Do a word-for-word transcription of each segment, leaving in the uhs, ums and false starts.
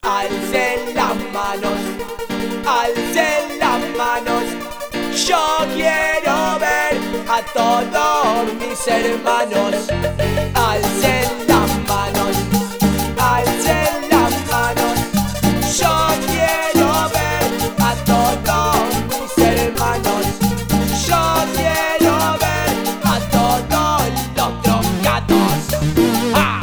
Alcen las manos, alcen las manos. Yo quiero ver a todos mis hermanos. Alcen las manos, alcen las manos. Yo quiero ver a todos mis hermanos. Yo quiero ver a todos los drogados. ¡Ah!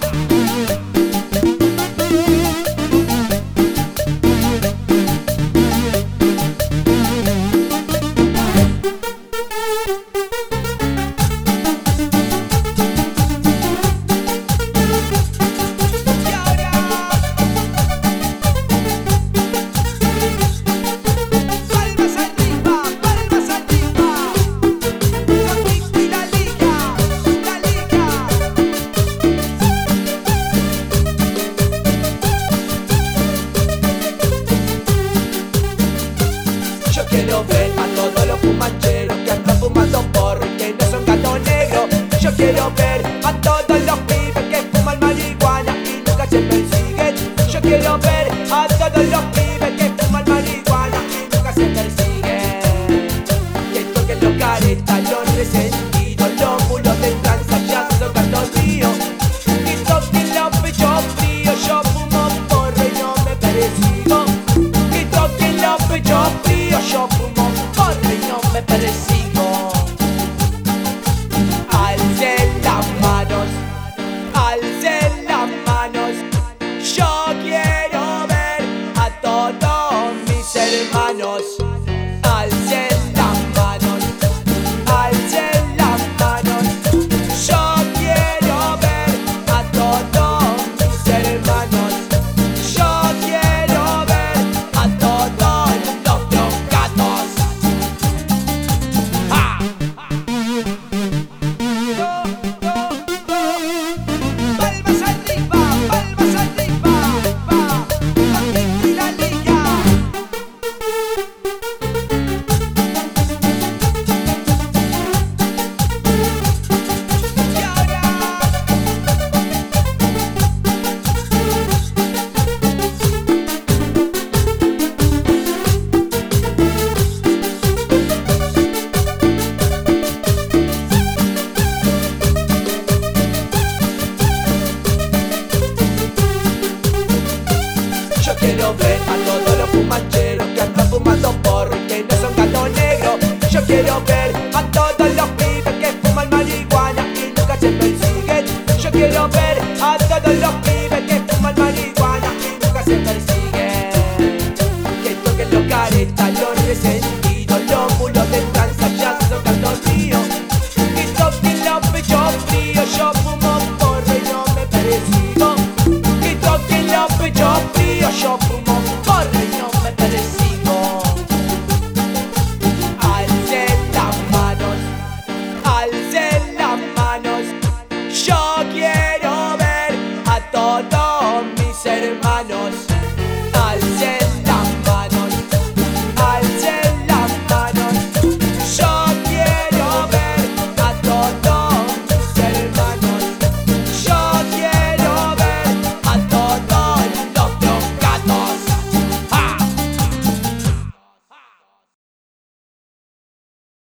Quiero ver a todos los fumacheros que andan fumando porro y que no son gato negro. Yo quiero ver a todos los pibes que fuman marihuana y nunca se persiguen. Yo quiero ver a todos los pibes que fuman marihuana y nunca se persiguen. Que toquen los caretas, los resentidos, los mulos de tranza, ya son gatos míos. Que toquen los pechos fríos, yo fumo porro y no me persigo. Que toquen los pechos fríos, yo fumo porro y no me persigo. Alcen las manos, alcen las manos. Yo quiero ver a todos mis hermanos.